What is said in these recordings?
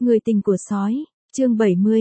Người tình của sói, chương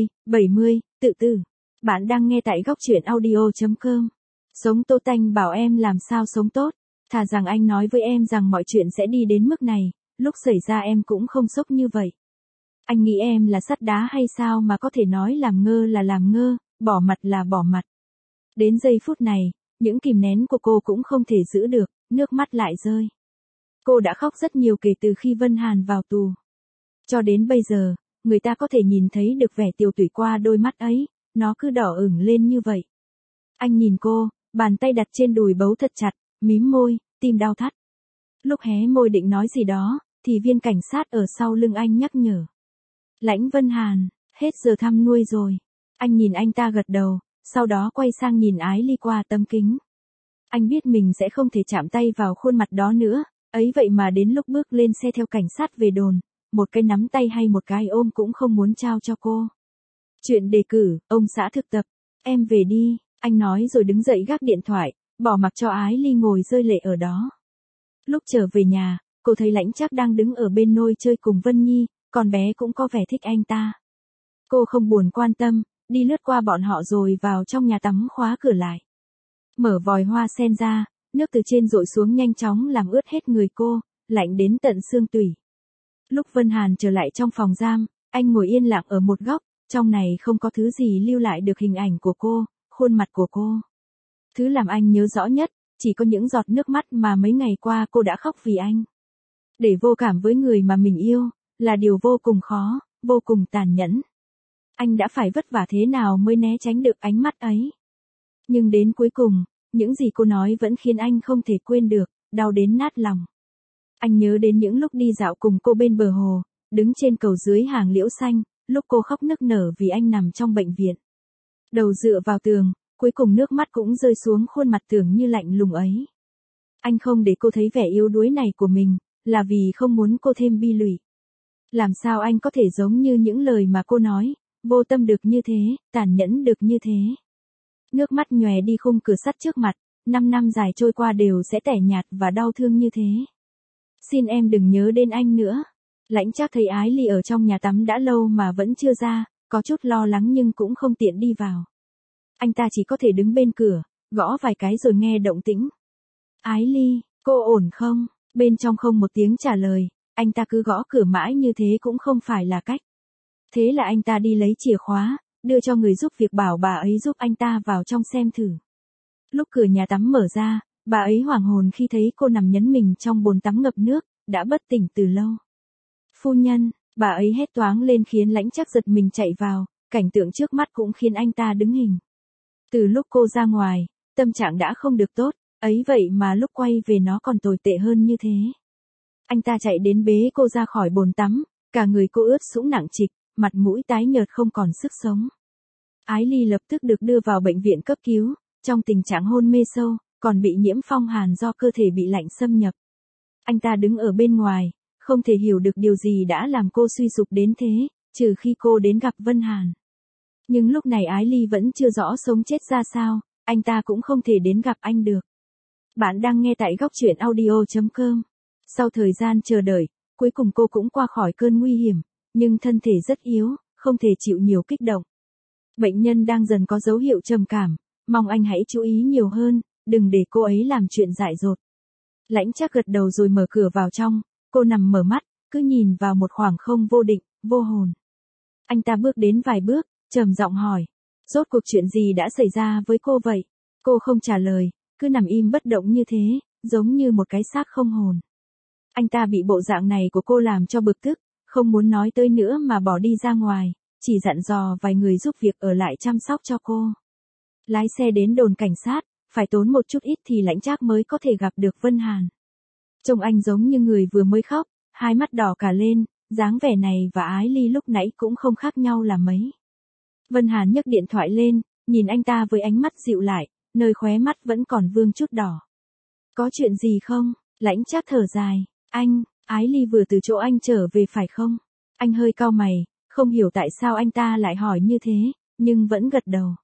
70, tự tử. Bạn đang nghe tại góc truyện audio.com. Sống tốt, anh bảo em làm sao sống tốt. Thà rằng anh nói với em rằng mọi chuyện sẽ đi đến mức này, lúc xảy ra em cũng không sốc như vậy. Anh nghĩ em là sắt đá hay sao mà có thể nói làm ngơ là làm ngơ, bỏ mặt là bỏ mặt. Đến giây phút này, những kìm nén của cô cũng không thể giữ được, nước mắt lại rơi. Cô đã khóc rất nhiều kể từ khi Vân Hàn vào tù. Cho đến bây giờ, người ta có thể nhìn thấy được vẻ tiều tụy qua đôi mắt ấy, nó cứ đỏ ửng lên như vậy. Anh nhìn cô, bàn tay đặt trên đùi bấu thật chặt, mím môi, tim đau thắt. Lúc hé môi định nói gì đó, thì viên cảnh sát ở sau lưng anh nhắc nhở. Lãnh Vân Hàn, hết giờ thăm nuôi rồi. Anh nhìn anh ta gật đầu, sau đó quay sang nhìn Ái Ly qua tấm kính. Anh biết mình sẽ không thể chạm tay vào khuôn mặt đó nữa, ấy vậy mà đến lúc bước lên xe theo cảnh sát về đồn, một cái nắm tay hay một cái ôm cũng không muốn trao cho cô. Chuyện đề cử, ông xã thực tập, em về đi, anh nói rồi đứng dậy gác điện thoại, bỏ mặc cho Ái Ly ngồi rơi lệ ở đó. Lúc trở về nhà, cô thấy Lãnh Trác đang đứng ở bên nôi chơi cùng Vân Nhi, con bé cũng có vẻ thích anh ta. Cô không buồn quan tâm, đi lướt qua bọn họ rồi vào trong nhà tắm khóa cửa lại. Mở vòi hoa sen ra, nước từ trên dội xuống nhanh chóng làm ướt hết người cô, lạnh đến tận xương tủy. Lúc Vân Hàn trở lại trong phòng giam, anh ngồi yên lặng ở một góc, trong này không có thứ gì lưu lại được hình ảnh của cô, khuôn mặt của cô. Thứ làm anh nhớ rõ nhất, chỉ có những giọt nước mắt mà mấy ngày qua cô đã khóc vì anh. Để vô cảm với người mà mình yêu, là điều vô cùng khó, vô cùng tàn nhẫn. Anh đã phải vất vả thế nào mới né tránh được ánh mắt ấy. Nhưng đến cuối cùng, những gì cô nói vẫn khiến anh không thể quên được, đau đến nát lòng. Anh nhớ đến những lúc đi dạo cùng cô bên bờ hồ, đứng trên cầu dưới hàng liễu xanh, lúc cô khóc nức nở vì anh nằm trong bệnh viện. Đầu dựa vào tường, cuối cùng nước mắt cũng rơi xuống khuôn mặt tưởng như lạnh lùng ấy. Anh không để cô thấy vẻ yếu đuối này của mình, là vì không muốn cô thêm bi lụy. Làm sao anh có thể giống như những lời mà cô nói, vô tâm được như thế, tàn nhẫn được như thế. Nước mắt nhòe đi khung cửa sắt trước mặt, 5 năm dài trôi qua đều sẽ tẻ nhạt và đau thương như thế. Xin em đừng nhớ đến anh nữa. Lãnh Trác thấy Ái Ly ở trong nhà tắm đã lâu mà vẫn chưa ra, có chút lo lắng nhưng cũng không tiện đi vào. Anh ta chỉ có thể đứng bên cửa, gõ vài cái rồi nghe động tĩnh. Ái Ly, cô ổn không? Bên trong không một tiếng trả lời, anh ta cứ gõ cửa mãi như thế cũng không phải là cách. Thế là anh ta đi lấy chìa khóa, đưa cho người giúp việc bảo bà ấy giúp anh ta vào trong xem thử. Lúc cửa nhà tắm mở ra, bà ấy hoảng hồn khi thấy cô nằm nhấn mình trong bồn tắm ngập nước, đã bất tỉnh từ lâu. Phu nhân, bà ấy hét toáng lên khiến Lãnh Trác giật mình chạy vào, cảnh tượng trước mắt cũng khiến anh ta đứng hình. Từ lúc cô ra ngoài, tâm trạng đã không được tốt, ấy vậy mà lúc quay về nó còn tồi tệ hơn như thế. Anh ta chạy đến bế cô ra khỏi bồn tắm, cả người cô ướt sũng nặng trịch, mặt mũi tái nhợt không còn sức sống. Ái Ly lập tức được đưa vào bệnh viện cấp cứu, trong tình trạng hôn mê sâu, còn bị nhiễm phong hàn do cơ thể bị lạnh xâm nhập. Anh ta đứng ở bên ngoài, không thể hiểu được điều gì đã làm cô suy sụp đến thế, trừ khi cô đến gặp Vân Hàn. Nhưng lúc này Ái Ly vẫn chưa rõ sống chết ra sao, anh ta cũng không thể đến gặp anh được. Bạn đang nghe tại góc truyện audio.com. Sau thời gian chờ đợi, cuối cùng cô cũng qua khỏi cơn nguy hiểm, nhưng thân thể rất yếu, không thể chịu nhiều kích động. Bệnh nhân đang dần có dấu hiệu trầm cảm, mong anh hãy chú ý nhiều hơn, đừng để cô ấy làm chuyện dại dột. Lãnh Trác gật đầu rồi mở cửa vào trong, cô nằm mở mắt, cứ nhìn vào một khoảng không vô định, vô hồn. Anh ta bước đến vài bước, trầm giọng hỏi, rốt cuộc chuyện gì đã xảy ra với cô vậy? Cô không trả lời, cứ nằm im bất động như thế, giống như một cái xác không hồn. Anh ta bị bộ dạng này của cô làm cho bực tức, không muốn nói tới nữa mà bỏ đi ra ngoài, chỉ dặn dò vài người giúp việc ở lại chăm sóc cho cô. Lái xe đến đồn cảnh sát, phải tốn một chút ít thì Lãnh Trác mới có thể gặp được Vân Hàn. Trông anh giống như người vừa mới khóc, hai mắt đỏ cả lên, dáng vẻ này và Ái Ly lúc nãy cũng không khác nhau là mấy. Vân Hàn nhấc điện thoại lên, nhìn anh ta với ánh mắt dịu lại, nơi khóe mắt vẫn còn vương chút đỏ. Có chuyện gì không? Lãnh Trác thở dài, anh, Ái Ly vừa từ chỗ anh trở về phải không? Anh hơi cau mày, không hiểu tại sao anh ta lại hỏi như thế, nhưng vẫn gật đầu.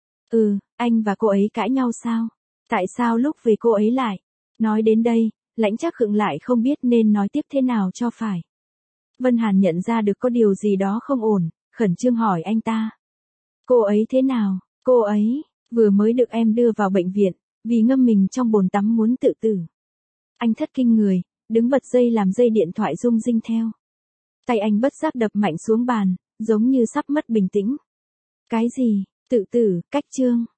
Anh và cô ấy cãi nhau sao? Tại sao lúc về cô ấy lại? Nói đến đây, Lãnh Trác khựng lại không biết nên nói tiếp thế nào cho phải. Vân Hàn nhận ra được có điều gì đó không ổn, khẩn trương hỏi anh ta. Cô ấy thế nào? Cô ấy, vừa mới được em đưa vào bệnh viện, vì ngâm mình trong bồn tắm muốn tự tử. Anh thất kinh người, đứng bật dậy làm dây điện thoại rung rinh theo. Tay anh bất giác đập mạnh xuống bàn, giống như sắp mất bình tĩnh. Cái gì? Tự tử, cách chương.